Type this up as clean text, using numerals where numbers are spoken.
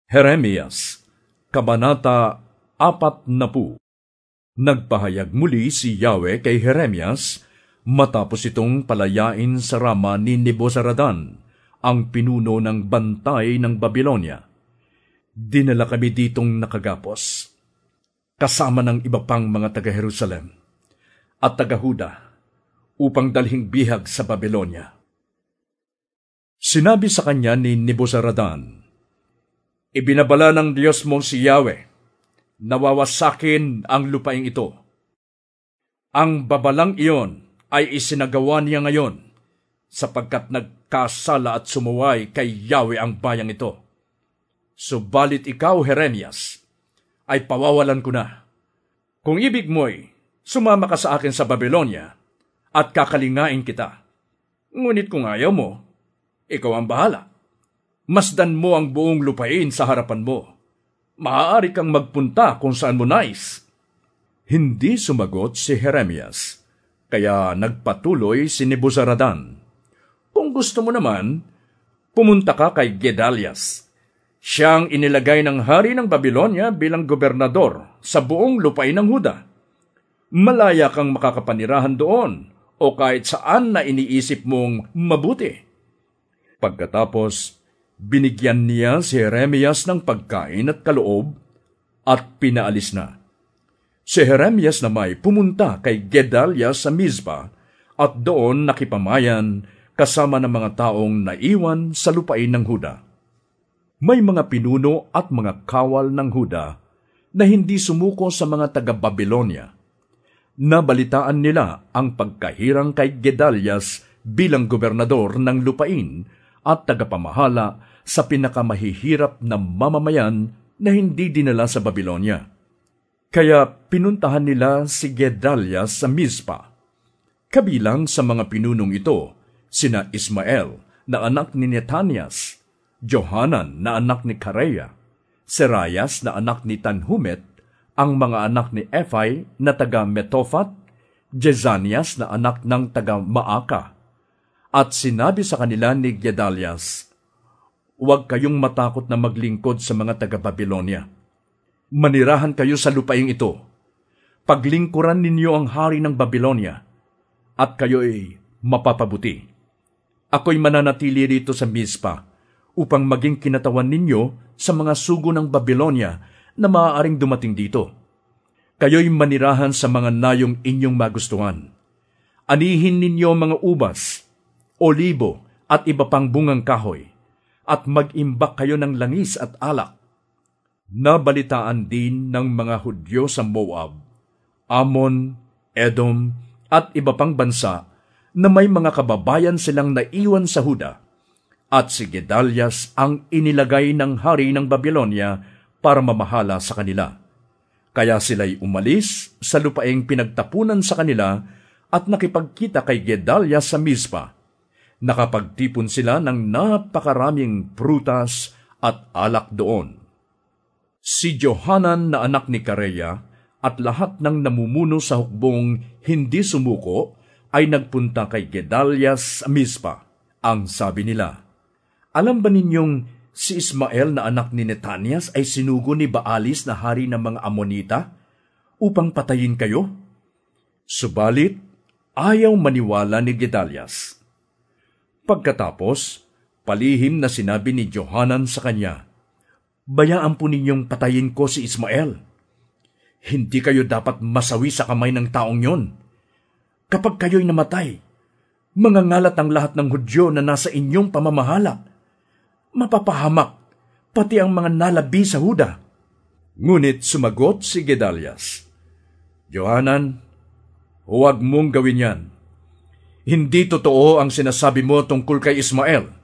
Jeremias, Kabanata 40. Nagpahayag muli si Yahweh kay Jeremias matapos itong palayain sa Rama ni Nebuzaradan, ang pinuno ng bantay ng Babilonia. Dinala kami ditong nakagapos, kasama ng iba pang mga taga-Jerusalem at taga-Huda, upang dalhing bihag sa Babilonia. Sinabi sa kanya ni Nebuzaradan, "Ibinabala ng Diyos mong si Yahweh, nawawasakin ang lupaing ito. Ang babalang iyon ay isinagawa niya ngayon, sapagkat nagkasala at sumuway kay Yahweh ang bayang ito. Subalit ikaw, Jeremias, ay pawawalan ko na. Kung ibig mo'y sumama ka sa akin sa Babilonia at kakalingain kita. Ngunit kung ayaw mo, ikaw ang bahala. Masdan mo ang buong lupain sa harapan mo. Maaari kang magpunta kung saan mo nais." Hindi sumagot si Jeremias, kaya nagpatuloy si Nebuzaradan. "Kung gusto mo naman, pumunta ka kay Gedalias. Siyang inilagay ng hari ng Babilonia bilang gobernador sa buong lupain ng Huda. Malaya kang makakapanirahan doon o kahit saan na iniisip mong mabuti." Pagkatapos, binigyan niya si Jeremias ng pagkain at kaloob at pinaalis na. Si Jeremias namay pumunta kay Gedalias sa Mizpa at doon nakipamayan kasama ng mga taong naiwan sa lupain ng Huda. May mga pinuno at mga kawal ng Huda na hindi sumuko sa mga taga-Babilonia. Nabalitaan nila ang pagkahirang kay Gedalias bilang gobernador ng lupain at tagapamahala sa pinakamahihirap na mamamayan na hindi dinala sa Babilonia. Kaya pinuntahan nila si Gedalias sa Mizpa. Kabilang sa mga pinunong ito, sina Ismael na anak ni Netanias, Johanan na anak ni Kareya, Serayas na anak ni Tanhumet, ang mga anak ni Ephai na taga-Metofat, Jezanias na anak ng taga-Maaka. At sinabi sa kanila ni Gedalias, "Huwag kayong matakot na maglingkod sa mga taga-Babilonia. Manirahan kayo sa lupaing ito. Paglingkuran ninyo ang hari ng Babilonia, at kayo'y mapapabuti. Ako'y mananatili rito sa Mizpa upang maging kinatawan ninyo sa mga sugo ng Babilonia na maaaring dumating dito. Kayo'y manirahan sa mga nayong inyong magustuhan. Anihin ninyo mga ubas, olibo at iba pang bungang kahoy, at mag-imbak kayo ng langis at alak." Nabalitaan din ng mga Hudyo sa Moab, Ammon, Edom, at iba pang bansa na may mga kababayan silang naiwan sa Huda, at si Gedalias ang inilagay ng hari ng Babilonia para mamahala sa kanila. Kaya sila'y umalis sa lupaing pinagtapunan sa kanila at nakipagkita kay Gedalias sa Mizpa. Nakapagtipon sila ng napakaraming prutas at alak doon. Si Johanan na anak ni Kareya at lahat ng namumuno sa hukbong hindi sumuko ay nagpunta kay Gedalias sa Mizpa. Ang sabi nila, "Alam ba ninyong si Ismael na anak ni Netanias ay sinugo ni Baalis na hari ng mga Amonita upang patayin kayo?" Subalit, ayaw maniwala ni Gedalias. Pagkatapos, palihim na sinabi ni Johanan sa kanya, "Bayaan po ninyong patayin ko si Ismael. Hindi kayo dapat masawi sa kamay ng taong yon. Kapag kayo'y namatay, mangangalat ang lahat ng Hudyo na nasa inyong pamamahala. Mapapahamak pati ang mga nalabi sa Huda." Ngunit sumagot si Gedalias, "Johanan, huwag mong gawin yan. Hindi totoo ang sinasabi mo tungkol kay Ismael.